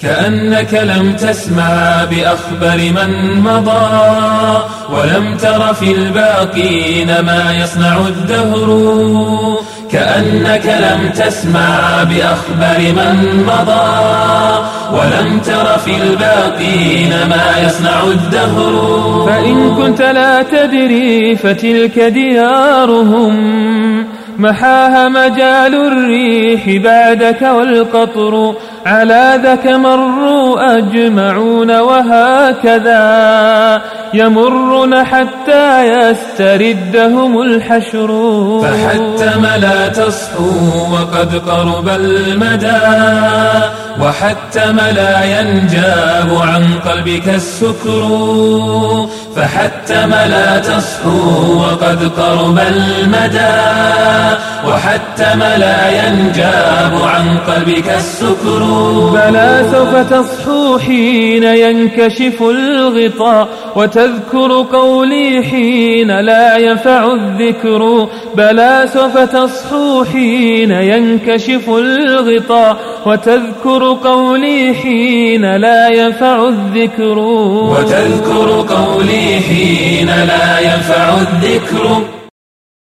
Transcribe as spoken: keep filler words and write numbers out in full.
كأنك لم تسمع بأخبر من مضى، ولم تر في الباقين ما يصنع الدهر. كأنك لم تسمع بأخبر من مضى، ولم تر في الباقين ما يصنع الدهر. فإن كنت لا تدري فتلك ديارهم، محاها مجال الريح بعدك والقطر. على ذاك مروا أجمعون، وهكذا يمرون حتى يستردهم الحشر. فحتم لا تصحو وقد قرب المدى، وحتم لا ينجاب عن قلبك السكر. فحتم لا تصحو وقد قرب المدى، وحتم لا ينجاب عن قلبك السكر. بلى سوف تصحو حين ينكشف الغطاء، وتذكر قولي حين لا ينفع الذكر. بلى سوف تصحو حين ينكشف الغطاء، وتذكر قولي حين لا ينفع الذكر. وتذكر قولي حين لا ينفع الذكر.